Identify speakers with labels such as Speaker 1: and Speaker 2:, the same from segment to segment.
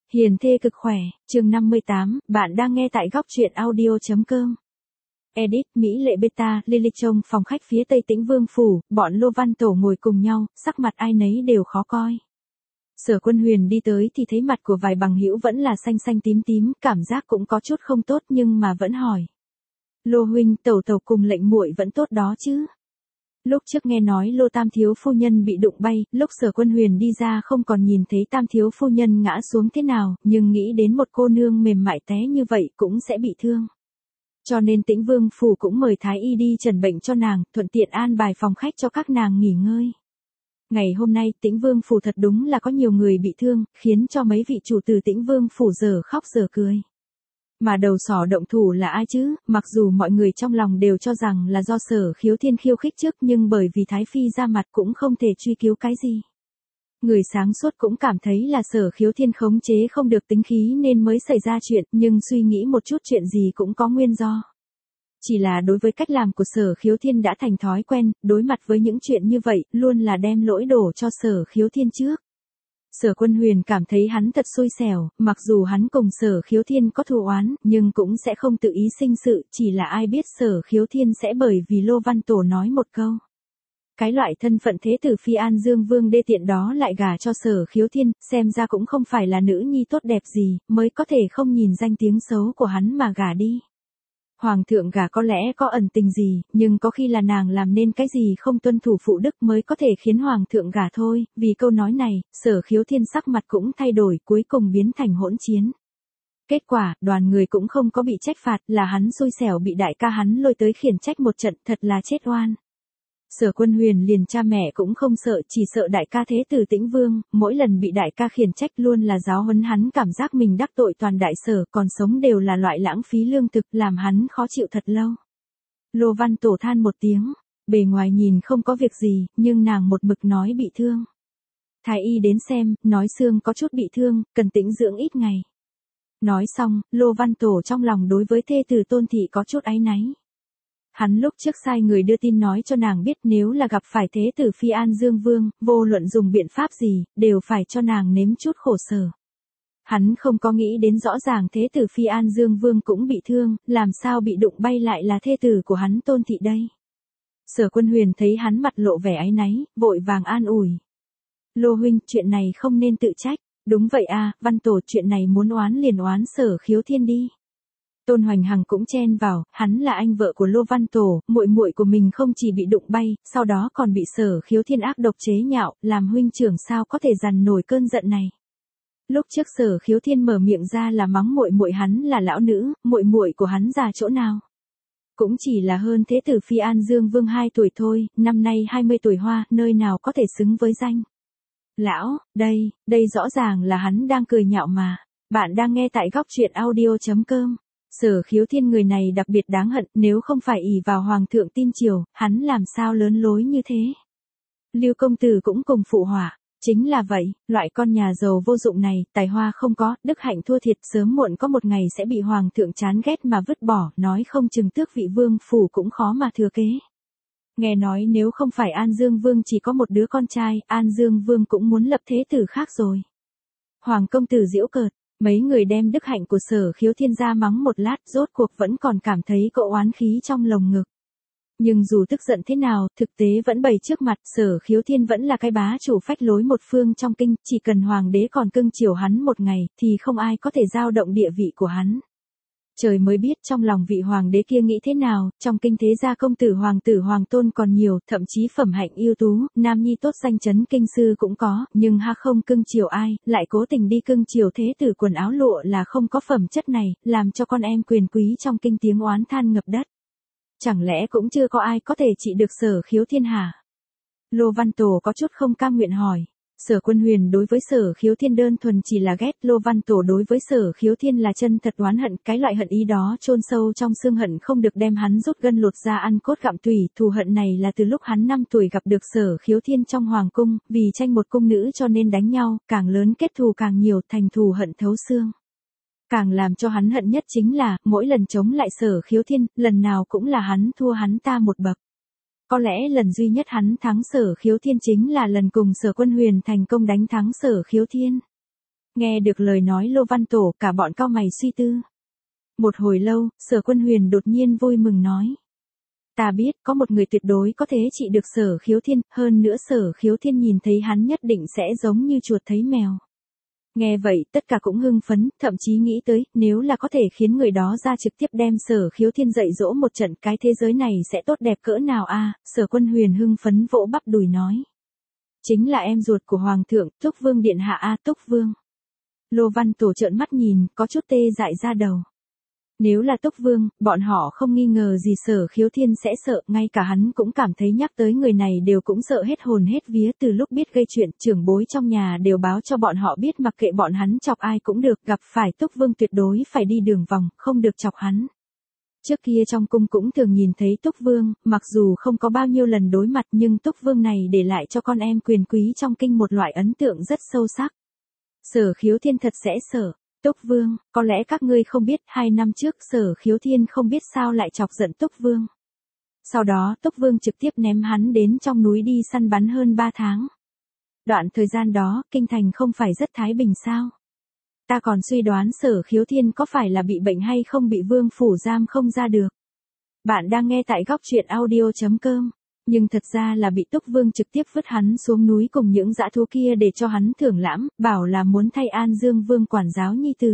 Speaker 1: Hiền thê cực khỏe, chương 58, bạn đang nghe tại góc truyện audio.com. Edit, Mỹ Lệ Beta, Lily trông phòng khách phía Tây Tĩnh Vương Phủ, bọn Lô Văn Tổ ngồi cùng nhau, sắc mặt ai nấy đều khó coi. Sở Quân Huyền đi tới thì thấy mặt của vài bằng hữu vẫn là xanh xanh tím tím, cảm giác cũng có chút không tốt nhưng mà vẫn hỏi. Lô huynh, tẩu tẩu cùng lệnh muội vẫn tốt đó chứ? Lúc trước nghe nói Lô Tam thiếu phu nhân bị đụng bay, lúc Sở Quân Huyền đi ra không còn nhìn thấy Tam thiếu phu nhân ngã xuống thế nào, nhưng nghĩ đến một cô nương mềm mại té như vậy cũng sẽ bị thương. Cho nên Tĩnh Vương Phủ cũng mời Thái Y đi trần bệnh cho nàng, thuận tiện an bài phòng khách cho các nàng nghỉ ngơi. Ngày hôm nay Tĩnh Vương Phủ thật đúng là có nhiều người bị thương, khiến cho mấy vị chủ tử Tĩnh Vương Phủ giờ khóc giờ cười. Mà đầu sỏ động thủ là ai chứ, mặc dù mọi người trong lòng đều cho rằng là do Sở Khiếu Thiên khiêu khích trước nhưng bởi vì Thái Phi ra mặt cũng không thể truy cứu cái gì. Người sáng suốt cũng cảm thấy là Sở Khiếu Thiên khống chế không được tính khí nên mới xảy ra chuyện, nhưng suy nghĩ một chút chuyện gì cũng có nguyên do. Chỉ là đối với cách làm của Sở Khiếu Thiên đã thành thói quen, đối mặt với những chuyện như vậy, luôn là đem lỗi đổ cho Sở Khiếu Thiên trước. Sở Quân Huyền cảm thấy hắn thật xui xẻo, mặc dù hắn cùng Sở Khiếu Thiên có thù oán, nhưng cũng sẽ không tự ý sinh sự, chỉ là ai biết Sở Khiếu Thiên sẽ bởi vì Lô Văn Tổ nói một câu. Cái loại thân phận thế tử Phi An Dương Vương đê tiện đó lại gả cho Sở Khiếu Thiên, xem ra cũng không phải là nữ nhi tốt đẹp gì, mới có thể không nhìn danh tiếng xấu của hắn mà gả đi. Hoàng thượng gả có lẽ có ẩn tình gì, nhưng có khi là nàng làm nên cái gì không tuân thủ phụ đức mới có thể khiến Hoàng thượng gả thôi, vì câu nói này, Sở Khiếu Thiên sắc mặt cũng thay đổi cuối cùng biến thành hỗn chiến. Kết quả, đoàn người cũng không có bị trách phạt là hắn xui xẻo bị đại ca hắn lôi tới khiển trách một trận thật là chết oan. Sở Quân Huyền liền cha mẹ cũng không sợ, chỉ sợ đại ca thế tử Tĩnh Vương, mỗi lần bị đại ca khiển trách luôn là giáo huấn hắn cảm giác mình đắc tội toàn đại sở, còn sống đều là loại lãng phí lương thực, làm hắn khó chịu thật lâu. Lô Văn Tổ than một tiếng, bề ngoài nhìn không có việc gì, nhưng nàng một mực nói bị thương. Thái y đến xem, nói xương có chút bị thương, cần tĩnh dưỡng ít ngày. Nói xong, Lô Văn Tổ trong lòng đối với thê tử Tôn Thị có chút áy náy. Hắn lúc trước sai người đưa tin nói cho nàng biết nếu là gặp phải thế tử Phi An Dương Vương, vô luận dùng biện pháp gì, đều phải cho nàng nếm chút khổ sở. Hắn không có nghĩ đến rõ ràng thế tử Phi An Dương Vương cũng bị thương, làm sao bị đụng bay lại là thê tử của hắn Tôn Thị đây. Sở Quân Huyền thấy hắn mặt lộ vẻ áy náy, vội vàng an ủi. Lô huynh, chuyện này không nên tự trách. Đúng vậy à, Văn Tổ, chuyện này muốn oán liền oán Sở Khiếu Thiên đi. Tôn Hoành Hằng cũng chen vào, hắn là anh vợ của Lô Văn Tổ, muội muội của mình không chỉ bị đụng bay, sau đó còn bị Sở Khiếu Thiên ác độc chế nhạo, làm huynh trưởng sao có thể dằn nổi cơn giận này. Lúc trước Sở Khiếu Thiên mở miệng ra là mắng muội muội hắn là lão nữ, muội muội của hắn già chỗ nào? Cũng chỉ là hơn thế tử Phi An Dương Vương 2 tuổi thôi, năm nay 20 tuổi hoa, nơi nào có thể xứng với danh. Lão, đây rõ ràng là hắn đang cười nhạo mà. Bạn đang nghe tại góc truyện audio.com. Sở Khiếu Thiên người này đặc biệt đáng hận, nếu không phải ỷ vào Hoàng thượng tin triều, hắn làm sao lớn lối như thế. Lưu công tử cũng cùng phụ họa, chính là vậy, loại con nhà giàu vô dụng này, tài hoa không có, đức hạnh thua thiệt, sớm muộn có một ngày sẽ bị Hoàng thượng chán ghét mà vứt bỏ, nói không chừng tước vị vương phủ cũng khó mà thừa kế. Nghe nói nếu không phải An Dương Vương chỉ có một đứa con trai, An Dương Vương cũng muốn lập thế tử khác rồi. Hoàng công tử giễu cợt. Mấy người đem đức hạnh của Sở Khiếu Thiên ra mắng một lát, rốt cuộc vẫn còn cảm thấy cậu oán khí trong lồng ngực. Nhưng dù tức giận thế nào, thực tế vẫn bày trước mặt, Sở Khiếu Thiên vẫn là cái bá chủ phách lối một phương trong kinh, chỉ cần hoàng đế còn cưng chiều hắn một ngày, thì không ai có thể dao động địa vị của hắn. Trời mới biết trong lòng vị hoàng đế kia nghĩ thế nào, trong kinh thế gia công tử hoàng tôn còn nhiều, thậm chí phẩm hạnh ưu tú, nam nhi tốt danh chấn kinh sư cũng có, nhưng không cưng chiều ai, lại cố tình đi cưng chiều thế tử quần áo lụa là không có phẩm chất này, làm cho con em quyền quý trong kinh tiếng oán than ngập đất. Chẳng lẽ cũng chưa có ai có thể trị được Sở Khiếu Thiên hả? Lô Văn Tổ có chút không cam nguyện hỏi. Sở Quân Huyền đối với Sở Khiếu Thiên đơn thuần chỉ là ghét, Lô Văn Tổ đối với Sở Khiếu Thiên là chân thật oán hận, cái loại hận ý đó chôn sâu trong xương hận không được đem hắn rút gân lột ra ăn cốt gặm tủy, thù hận này là từ lúc hắn 5 tuổi gặp được Sở Khiếu Thiên trong hoàng cung, vì tranh một cung nữ cho nên đánh nhau, càng lớn kết thù càng nhiều, thành thù hận thấu xương. Càng làm cho hắn hận nhất chính là, mỗi lần chống lại Sở Khiếu Thiên, lần nào cũng là hắn thua hắn ta một bậc. Có lẽ lần duy nhất hắn thắng Sở Khiếu Thiên chính là lần cùng Sở Quân Huyền thành công đánh thắng Sở Khiếu Thiên. Nghe được lời nói Lô Văn Tổ, cả bọn cau mày suy tư. Một hồi lâu, Sở Quân Huyền đột nhiên vui mừng nói. Ta biết, có một người tuyệt đối có thể trị được Sở Khiếu Thiên, hơn nữa Sở Khiếu Thiên nhìn thấy hắn nhất định sẽ giống như chuột thấy mèo. Nghe vậy, tất cả cũng hưng phấn, thậm chí nghĩ tới, nếu là có thể khiến người đó ra trực tiếp đem Sở Khiếu Thiên dạy dỗ một trận, cái thế giới này sẽ tốt đẹp cỡ nào a? Sở Quân Huyền hưng phấn vỗ bắp đùi nói. Chính là em ruột của Hoàng thượng, Túc Vương Điện Hạ a. Túc Vương. Lô Văn Tổ trợn mắt nhìn, có chút tê dại ra đầu. Nếu là Túc Vương, bọn họ không nghi ngờ gì Sở Khiếu Thiên sẽ sợ, ngay cả hắn cũng cảm thấy nhắc tới người này đều cũng sợ hết hồn hết vía. Từ lúc biết gây chuyện, trưởng bối trong nhà đều báo cho bọn họ biết mặc kệ bọn hắn chọc ai cũng được, gặp phải Túc Vương tuyệt đối phải đi đường vòng, không được chọc hắn. Trước kia trong cung cũng thường nhìn thấy Túc Vương, mặc dù không có bao nhiêu lần đối mặt nhưng Túc Vương này để lại cho con em quyền quý trong kinh một loại ấn tượng rất sâu sắc. Sở Khiếu Thiên thật sẽ sợ. Túc Vương, có lẽ các ngươi không biết, 2 năm trước Sở Khiếu Thiên không biết sao lại chọc giận Túc Vương. Sau đó Túc Vương trực tiếp ném hắn đến trong núi đi săn bắn hơn 3 tháng. Đoạn thời gian đó, kinh thành không phải rất thái bình sao? Ta còn suy đoán Sở Khiếu Thiên có phải là bị bệnh hay không bị Vương phủ giam không ra được. Bạn đang nghe tại góc truyện audio.com. Nhưng thật ra là bị Túc Vương trực tiếp vứt hắn xuống núi cùng những dã thú kia để cho hắn thưởng lãm, bảo là muốn thay An Dương Vương quản giáo nhi tử.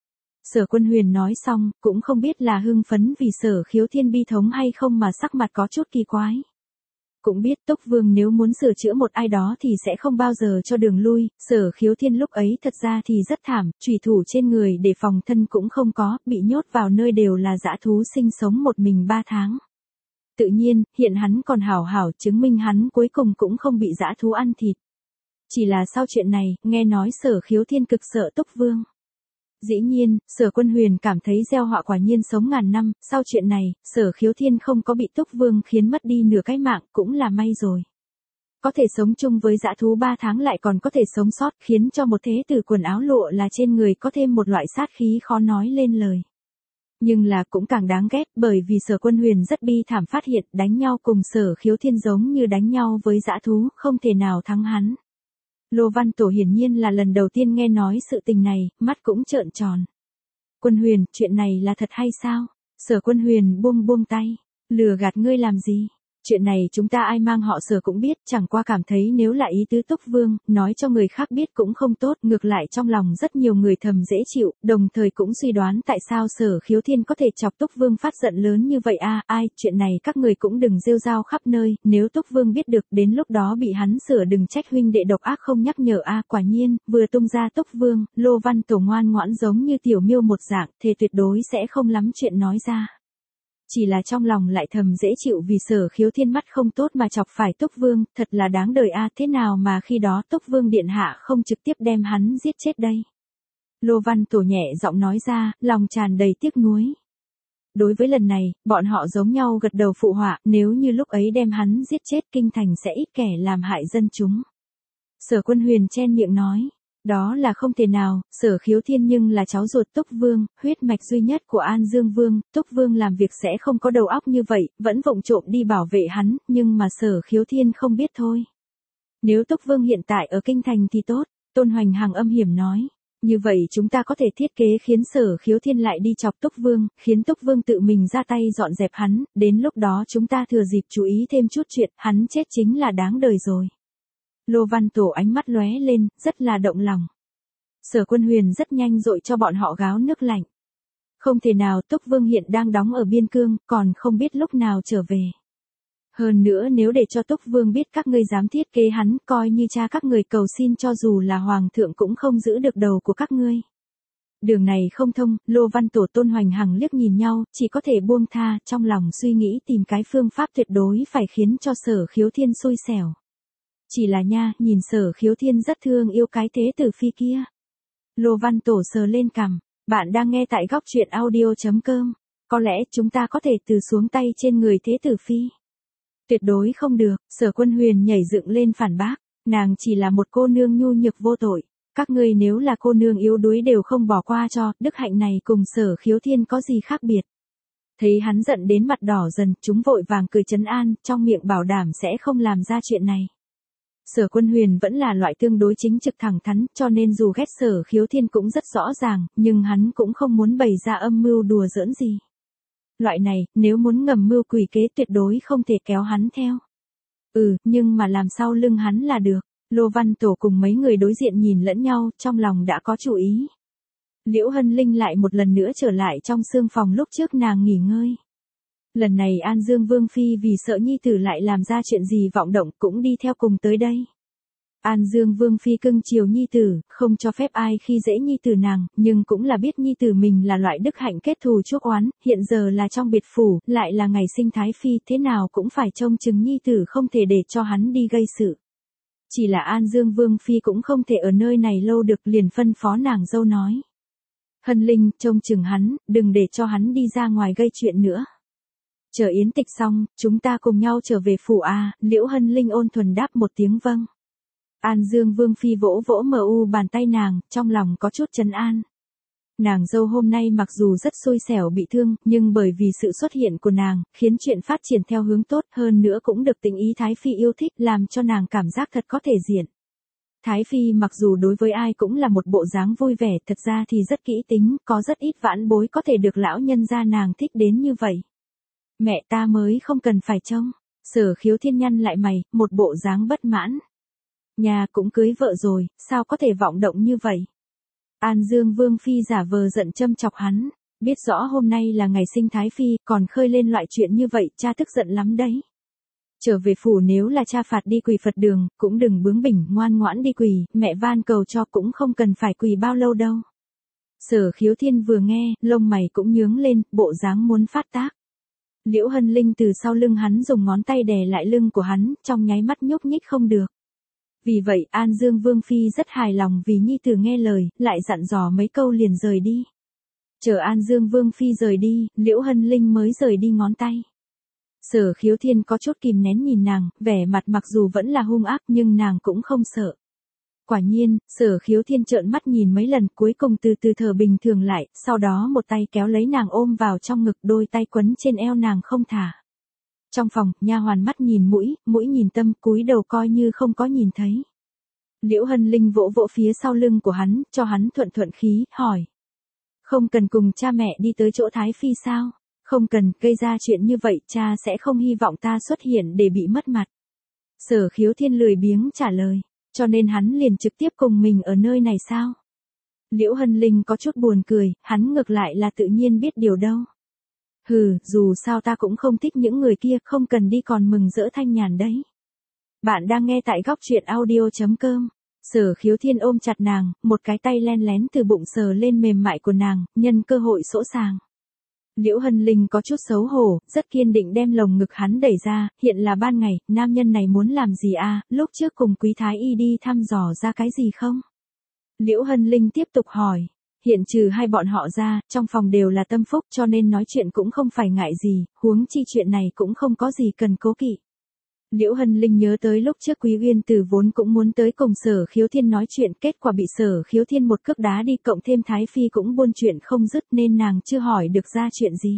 Speaker 1: Sở Quân Huyền nói xong, cũng không biết là hưng phấn vì Sở Khiếu Thiên bi thống hay không mà sắc mặt có chút kỳ quái. Cũng biết Túc Vương nếu muốn sửa chữa một ai đó thì sẽ không bao giờ cho đường lui, Sở Khiếu Thiên lúc ấy thật ra thì rất thảm, chủy thủ trên người để phòng thân cũng không có, bị nhốt vào nơi đều là dã thú sinh sống một mình 3 tháng. Tự nhiên, hiện hắn còn hảo hảo chứng minh hắn cuối cùng cũng không bị dã thú ăn thịt. Chỉ là sau chuyện này, nghe nói Sở Khiếu Thiên cực sợ Túc Vương. Dĩ nhiên, Sở Quân Huyền cảm thấy gieo họa quả nhiên sống ngàn năm, sau chuyện này, Sở Khiếu Thiên không có bị Túc Vương khiến mất đi nửa cái mạng cũng là may rồi. Có thể sống chung với dã thú 3 tháng lại còn có thể sống sót, khiến cho một thế tử quần áo lụa là trên người có thêm một loại sát khí khó nói lên lời. Nhưng là cũng càng đáng ghét bởi vì Sở Quân Huyền rất bi thảm phát hiện đánh nhau cùng Sở Khiếu Thiên giống như đánh nhau với dã thú, không thể nào thắng hắn. Lô Văn Tổ hiển nhiên là lần đầu tiên nghe nói sự tình này, mắt cũng trợn tròn. Quân Huyền, chuyện này là thật hay sao? Sở Quân Huyền buông tay. Lừa gạt ngươi làm gì? Chuyện này chúng ta ai mang họ Sở cũng biết, chẳng qua cảm thấy nếu là ý tứ Túc Vương, nói cho người khác biết cũng không tốt, ngược lại trong lòng rất nhiều người thầm dễ chịu, đồng thời cũng suy đoán tại sao Sở Khiếu Thiên có thể chọc Túc Vương phát giận lớn như vậy ai, chuyện này các người cũng đừng rêu rao khắp nơi, nếu Túc Vương biết được đến lúc đó bị hắn sửa đừng trách huynh đệ độc ác không nhắc nhở quả nhiên, vừa tung ra Túc Vương, Lô Văn Tổ ngoan ngoãn giống như tiểu miêu một dạng, thề tuyệt đối sẽ không lắm chuyện nói ra. Chỉ là trong lòng lại thầm dễ chịu vì Sở Khiếu Thiên mắt không tốt mà chọc phải Túc Vương, thật là đáng đời thế nào mà khi đó Túc Vương điện hạ không trực tiếp đem hắn giết chết đây. Lô Văn Tổ nhẹ giọng nói ra, lòng tràn đầy tiếc nuối. Đối với lần này, bọn họ giống nhau gật đầu phụ họa, nếu như lúc ấy đem hắn giết chết kinh thành sẽ ít kẻ làm hại dân chúng. Sở Quân Huyền chen miệng nói. Đó là không thể nào, Sở Khiếu Thiên nhưng là cháu ruột Túc Vương, huyết mạch duy nhất của An Dương Vương, Túc Vương làm việc sẽ không có đầu óc như vậy, vẫn vụng trộm đi bảo vệ hắn, nhưng mà Sở Khiếu Thiên không biết thôi. Nếu Túc Vương hiện tại ở kinh thành thì tốt, Tôn Hoành Hằng âm hiểm nói. Như vậy chúng ta có thể thiết kế khiến Sở Khiếu Thiên lại đi chọc Túc Vương, khiến Túc Vương tự mình ra tay dọn dẹp hắn, đến lúc đó chúng ta thừa dịp chú ý thêm chút chuyện, hắn chết chính là đáng đời rồi. Lô Văn Tổ ánh mắt lóe lên, rất là động lòng. Sở Quân Huyền rất nhanh dội cho bọn họ gáo nước lạnh. Không thể nào, Túc Vương hiện đang đóng ở biên cương, còn không biết lúc nào trở về. Hơn nữa nếu để cho Túc Vương biết các ngươi dám thiết kế hắn, coi như cha các người cầu xin cho dù là Hoàng thượng cũng không giữ được đầu của các ngươi. Đường này không thông, Lô Văn Tổ Tôn Hoành Hằng liếc nhìn nhau, chỉ có thể buông tha, trong lòng suy nghĩ tìm cái phương pháp tuyệt đối phải khiến cho Sở Khiếu Thiên xui xẻo. Chỉ là nha, nhìn Sở Khiếu Thiên rất thương yêu cái thế tử phi kia. Lô Văn Tổ sờ lên cằm, bạn đang nghe tại góc truyện audio.com. Có lẽ chúng ta có thể từ xuống tay trên người thế tử phi. Tuyệt đối không được, Sở Quân Huyền nhảy dựng lên phản bác, nàng chỉ là một cô nương nhu nhược vô tội. Các ngươi nếu là cô nương yếu đuối đều không bỏ qua cho, đức hạnh này cùng Sở Khiếu Thiên có gì khác biệt. Thấy hắn giận đến mặt đỏ dần, chúng vội vàng cười trấn an, trong miệng bảo đảm sẽ không làm ra chuyện này. Sở Quân Huyền vẫn là loại tương đối chính trực thẳng thắn, cho nên dù ghét Sở Khiếu Thiên cũng rất rõ ràng, nhưng hắn cũng không muốn bày ra âm mưu đùa giỡn gì. Loại này, nếu muốn ngầm mưu quỷ kế tuyệt đối không thể kéo hắn theo. Nhưng mà làm sau lưng hắn là được. Lô Văn Tổ cùng mấy người đối diện nhìn lẫn nhau, trong lòng đã có chủ ý. Liễu Hân Linh lại một lần nữa trở lại trong sương phòng lúc trước nàng nghỉ ngơi. Lần này An Dương Vương Phi vì sợ nhi tử lại làm ra chuyện gì vọng động cũng đi theo cùng tới đây. An Dương Vương Phi cưng chiều nhi tử, không cho phép ai khi dễ nhi tử nàng, nhưng cũng là biết nhi tử mình là loại đức hạnh kết thù chuốc oán, hiện giờ là trong biệt phủ, lại là ngày sinh Thái Phi, thế nào cũng phải trông chừng nhi tử không thể để cho hắn đi gây sự. Chỉ là An Dương Vương Phi cũng không thể ở nơi này lâu được, liền phân phó nàng dâu nói. Hân Linh, trông chừng hắn, đừng để cho hắn đi ra ngoài gây chuyện nữa. Chờ yến tịch xong, chúng ta cùng nhau trở về phủ à, Liễu Hân Linh ôn thuần đáp một tiếng vâng. An Dương Vương Phi vỗ vỗ bàn tay nàng, trong lòng có chút trấn an. Nàng dâu hôm nay mặc dù rất xui xẻo bị thương, nhưng bởi vì sự xuất hiện của nàng, khiến chuyện phát triển theo hướng tốt hơn nữa cũng được tình ý Thái Phi yêu thích, làm cho nàng cảm giác thật có thể diện. Thái Phi mặc dù đối với ai cũng là một bộ dáng vui vẻ, thật ra thì rất kỹ tính, có rất ít vãn bối có thể được lão nhân gia nàng thích đến như vậy. Mẹ ta mới không cần phải trông. Sở Khiếu Thiên nhăn lại mày, một bộ dáng bất mãn. Nhà cũng cưới vợ rồi, sao có thể vọng động như vậy? An Dương Vương Phi giả vờ giận châm chọc hắn, biết rõ hôm nay là ngày sinh Thái Phi, còn khơi lên loại chuyện như vậy, cha tức giận lắm đấy. Trở về phủ nếu là cha phạt đi quỳ Phật đường, cũng đừng bướng bỉnh, ngoan ngoãn đi quỳ, mẹ van cầu cho cũng không cần phải quỳ bao lâu đâu. Sở Khiếu Thiên vừa nghe, lông mày cũng nhướng lên, bộ dáng muốn phát tác. Liễu Hân Linh từ sau lưng hắn dùng ngón tay đè lại lưng của hắn, trong nháy mắt nhúc nhích không được. Vì vậy An Dương Vương Phi rất hài lòng vì nhi tử nghe lời, lại dặn dò mấy câu liền rời đi. Chờ An Dương Vương Phi rời đi, Liễu Hân Linh mới rời đi ngón tay. Sở Khiếu Thiên có chút kìm nén nhìn nàng, vẻ mặt mặc dù vẫn là hung ác nhưng nàng cũng không sợ. Quả nhiên, Sở Khiếu Thiên trợn mắt nhìn mấy lần cuối cùng từ từ thở bình thường lại, sau đó một tay kéo lấy nàng ôm vào trong ngực, đôi tay quấn trên eo nàng không thả. Trong phòng, nha hoàn mắt nhìn mũi nhìn tâm, cúi đầu coi như không có nhìn thấy. Liễu Hân Linh vỗ vỗ phía sau lưng của hắn, cho hắn thuận khí, hỏi. Không cần cùng cha mẹ đi tới chỗ Thái Phi sao? Không cần, gây ra chuyện như vậy, cha sẽ không hy vọng ta xuất hiện để bị mất mặt. Sở Khiếu Thiên lười biếng trả lời, cho nên hắn liền trực tiếp cùng mình ở nơi này sao? Liễu Hân Linh có chút buồn cười, hắn ngược lại là tự nhiên biết điều đâu. Dù sao ta cũng không thích những người kia, không cần đi còn mừng rỡ thanh nhàn đấy. Bạn đang nghe tại góc truyện audio.com. Sở Khiếu Thiên ôm chặt nàng, một cái tay len lén từ bụng sờ lên mềm mại của nàng, nhân cơ hội sỗ sàng. Liễu Hân Linh có chút xấu hổ, rất kiên định đem lồng ngực hắn đẩy ra, hiện là ban ngày, nam nhân này muốn làm gì à, lúc trước cùng Quý Thái Y đi thăm dò ra cái gì không? Liễu Hân Linh tiếp tục hỏi. Hiện trừ hai bọn họ ra, trong phòng đều là tâm phúc cho nên nói chuyện cũng không phải ngại gì, huống chi chuyện này cũng không có gì cần cố kỵ. Liễu Hân Linh nhớ tới lúc trước Quý Uyên Tử vốn cũng muốn tới cùng Sở Khiếu Thiên nói chuyện, kết quả bị Sở Khiếu Thiên một cước đá đi, cộng thêm Thái Phi cũng buôn chuyện không dứt nên nàng chưa hỏi được ra chuyện gì.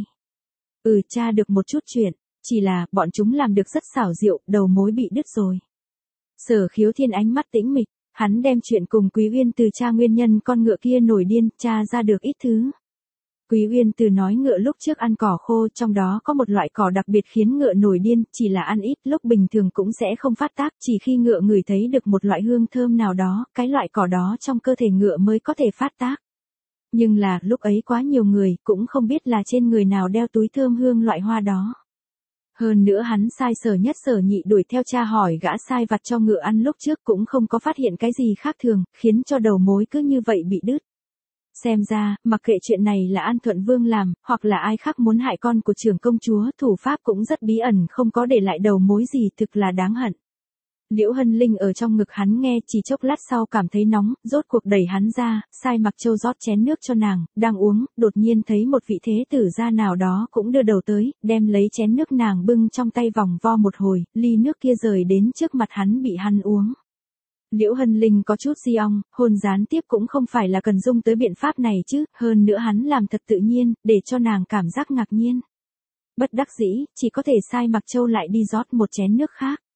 Speaker 1: Tra được một chút chuyện, chỉ là bọn chúng làm được rất xảo diệu, đầu mối bị đứt rồi. Sở Khiếu Thiên ánh mắt tĩnh mịch, hắn đem chuyện cùng Quý Uyên Tử tra nguyên nhân con ngựa kia nổi điên, tra ra được ít thứ. Quý Uyên Tử nói ngựa lúc trước ăn cỏ khô, trong đó có một loại cỏ đặc biệt khiến ngựa nổi điên, chỉ là ăn ít lúc bình thường cũng sẽ không phát tác, chỉ khi ngựa ngửi thấy được một loại hương thơm nào đó, cái loại cỏ đó trong cơ thể ngựa mới có thể phát tác. Nhưng là, lúc ấy quá nhiều người, cũng không biết là trên người nào đeo túi thơm hương loại hoa đó. Hơn nữa hắn sai Sở Nhất Sở Nhị đuổi theo tra hỏi gã sai vặt cho ngựa ăn lúc trước cũng không có phát hiện cái gì khác thường, khiến cho đầu mối cứ như vậy bị đứt. Xem ra, mặc kệ chuyện này là An Thuận Vương làm, hoặc là ai khác muốn hại con của trưởng công chúa, thủ pháp cũng rất bí ẩn, không có để lại đầu mối gì, thực là đáng hận. Liễu Hân Linh ở trong ngực hắn nghe, chỉ chốc lát sau cảm thấy nóng, rốt cuộc đẩy hắn ra, sai Mặc Châu rót chén nước cho nàng, đang uống, đột nhiên thấy một vị thế tử gia nào đó cũng đưa đầu tới, đem lấy chén nước nàng bưng trong tay vòng vo một hồi, ly nước kia rời đến trước mặt hắn bị hắn uống. Liễu Hân Linh có chút di ong, hôn gián tiếp cũng không phải là cần dung tới biện pháp này chứ, hơn nữa hắn làm thật tự nhiên, để cho nàng cảm giác ngạc nhiên. Bất đắc dĩ, chỉ có thể sai Mặc Châu lại đi rót một chén nước khác.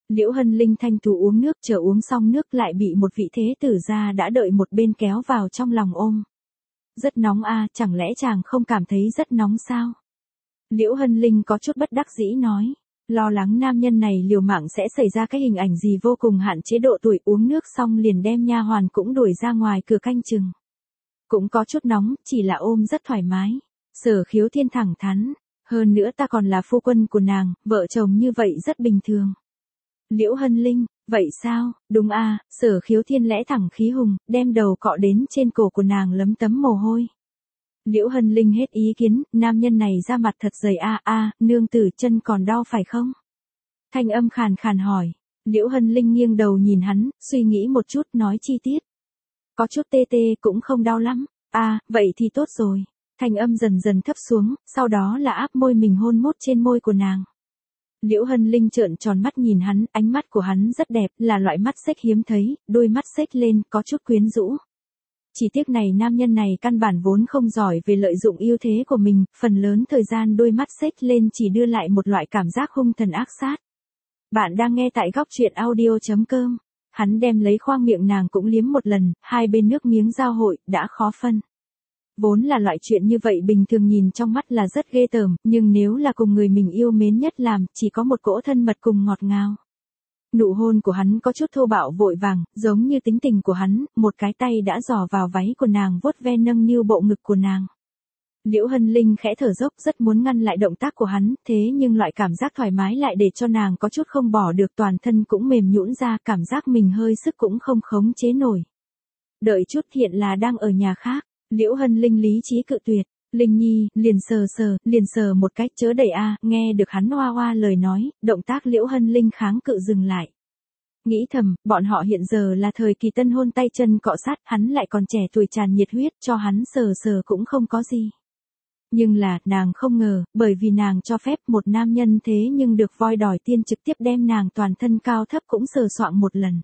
Speaker 1: Liễu Hân Linh thanh tú uống nước, chờ uống xong nước lại bị một vị thế tử gia đã đợi một bên kéo vào trong lòng ôm. Rất nóng a, chẳng lẽ chàng không cảm thấy rất nóng sao? Liễu Hân Linh có chút bất đắc dĩ nói. Lo lắng nam nhân này liều mạng sẽ xảy ra cái hình ảnh gì vô cùng hạn chế độ tuổi, uống nước xong liền đem nha hoàn cũng đuổi ra ngoài cửa canh chừng. Cũng có chút nóng, chỉ là ôm rất thoải mái. Sở Khiếu Thiên thẳng thắn. Hơn nữa ta còn là phu quân của nàng, vợ chồng như vậy rất bình thường. Liễu Hân Linh, vậy sao, đúng a, Sở Khiếu Thiên lẽ thẳng khí hùng, đem đầu cọ đến trên cổ của nàng lấm tấm mồ hôi. Liễu Hân Linh hết ý kiến, nam nhân này da mặt thật dày a, nương tử chân còn đau phải không? Thanh âm khàn khàn hỏi. Liễu Hân Linh nghiêng đầu nhìn hắn, suy nghĩ một chút nói chi tiết. Có chút tê tê cũng không đau lắm. Vậy thì tốt rồi. Thanh âm dần dần thấp xuống, sau đó là áp môi mình hôn mốt trên môi của nàng. Liễu Hân Linh trợn tròn mắt nhìn hắn, ánh mắt của hắn rất đẹp, là loại mắt xếch hiếm thấy, đôi mắt xếch lên, có chút quyến rũ. Chỉ tiếc này nam nhân này căn bản vốn không giỏi về lợi dụng ưu thế của mình, phần lớn thời gian đôi mắt xếch lên chỉ đưa lại một loại cảm giác hung thần ác sát. Bạn đang nghe tại góc truyện audio.com. Hắn đem lấy khoang miệng nàng cũng liếm một lần, hai bên nước miếng giao hội, đã khó phân. Vốn là loại chuyện như vậy bình thường nhìn trong mắt là rất ghê tởm, nhưng nếu là cùng người mình yêu mến nhất làm, chỉ có một cỗ thân mật cùng ngọt ngào. Nụ hôn của hắn có chút thô bạo vội vàng, giống như tính tình của hắn, một cái tay đã dò vào váy của nàng vuốt ve nâng niu bộ ngực của nàng. Liễu Hân Linh khẽ thở dốc, rất muốn ngăn lại động tác của hắn, thế nhưng loại cảm giác thoải mái lại để cho nàng có chút không bỏ được, toàn thân cũng mềm nhũn ra, cảm giác mình hơi sức cũng không khống chế nổi. Đợi chút, hiện là đang ở nhà khác. Liễu Hân Linh lý trí cự tuyệt. Linh Nhi, liền sờ một cách, chớ đẩy nghe được hắn oa oa lời nói, động tác Liễu Hân Linh kháng cự dừng lại. Nghĩ thầm, bọn họ hiện giờ là thời kỳ tân hôn, tay chân cọ sát, hắn lại còn trẻ tuổi tràn nhiệt huyết, cho hắn sờ cũng không có gì. Nhưng là, nàng không ngờ, bởi vì nàng cho phép một nam nhân thế nhưng được voi đòi tiên trực tiếp đem nàng toàn thân cao thấp cũng sờ soạng một lần.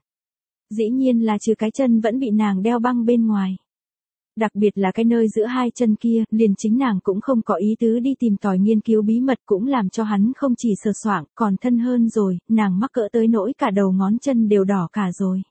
Speaker 1: Dĩ nhiên là trừ cái chân vẫn bị nàng đeo băng bên ngoài. Đặc biệt là cái nơi giữa hai chân kia, liền chính nàng cũng không có ý tứ đi tìm tòi nghiên cứu bí mật, cũng làm cho hắn không chỉ sờ soạng, còn thân hơn rồi, nàng mắc cỡ tới nỗi cả đầu ngón chân đều đỏ cả rồi.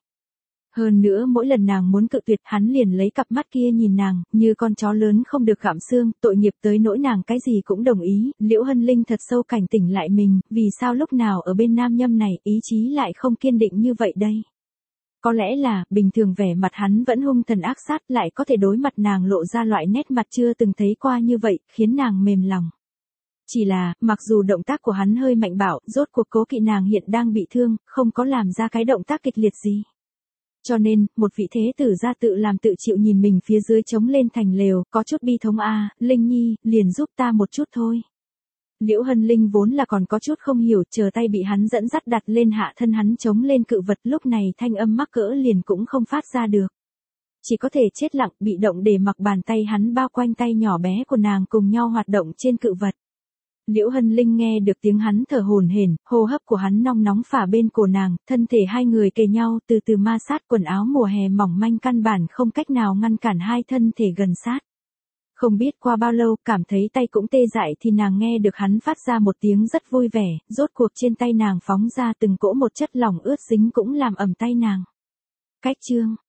Speaker 1: Hơn nữa mỗi lần nàng muốn cự tuyệt, hắn liền lấy cặp mắt kia nhìn nàng, như con chó lớn không được gặm xương, tội nghiệp tới nỗi nàng cái gì cũng đồng ý. Liễu Hân Linh thật sâu cảnh tỉnh lại mình, vì sao lúc nào ở bên nam nhâm này, ý chí lại không kiên định như vậy đây. Có lẽ là, bình thường vẻ mặt hắn vẫn hung thần ác sát, lại có thể đối mặt nàng lộ ra loại nét mặt chưa từng thấy qua như vậy, khiến nàng mềm lòng. Chỉ là, mặc dù động tác của hắn hơi mạnh bạo, rốt cuộc cố kỵ nàng hiện đang bị thương, không có làm ra cái động tác kịch liệt gì. Cho nên, một vị thế tử gia tự làm tự chịu nhìn mình phía dưới trống lên thành lều, có chút bi thống Linh Nhi, liền giúp ta một chút thôi. Liễu Hân Linh vốn là còn có chút không hiểu, chờ tay bị hắn dẫn dắt đặt lên hạ thân hắn chống lên cự vật, lúc này thanh âm mắc cỡ liền cũng không phát ra được. Chỉ có thể chết lặng, bị động để mặc bàn tay hắn bao quanh tay nhỏ bé của nàng cùng nhau hoạt động trên cự vật. Liễu Hân Linh nghe được tiếng hắn thở hổn hển, hô hấp của hắn nong nóng phả bên cổ nàng, thân thể hai người kề nhau từ từ ma sát, quần áo mùa hè mỏng manh căn bản không cách nào ngăn cản hai thân thể gần sát. Không biết qua bao lâu, cảm thấy tay cũng tê dại thì nàng nghe được hắn phát ra một tiếng rất vui vẻ, rốt cuộc trên tay nàng phóng ra từng cỗ một chất lỏng ướt dính cũng làm ẩm tay nàng. Cách chương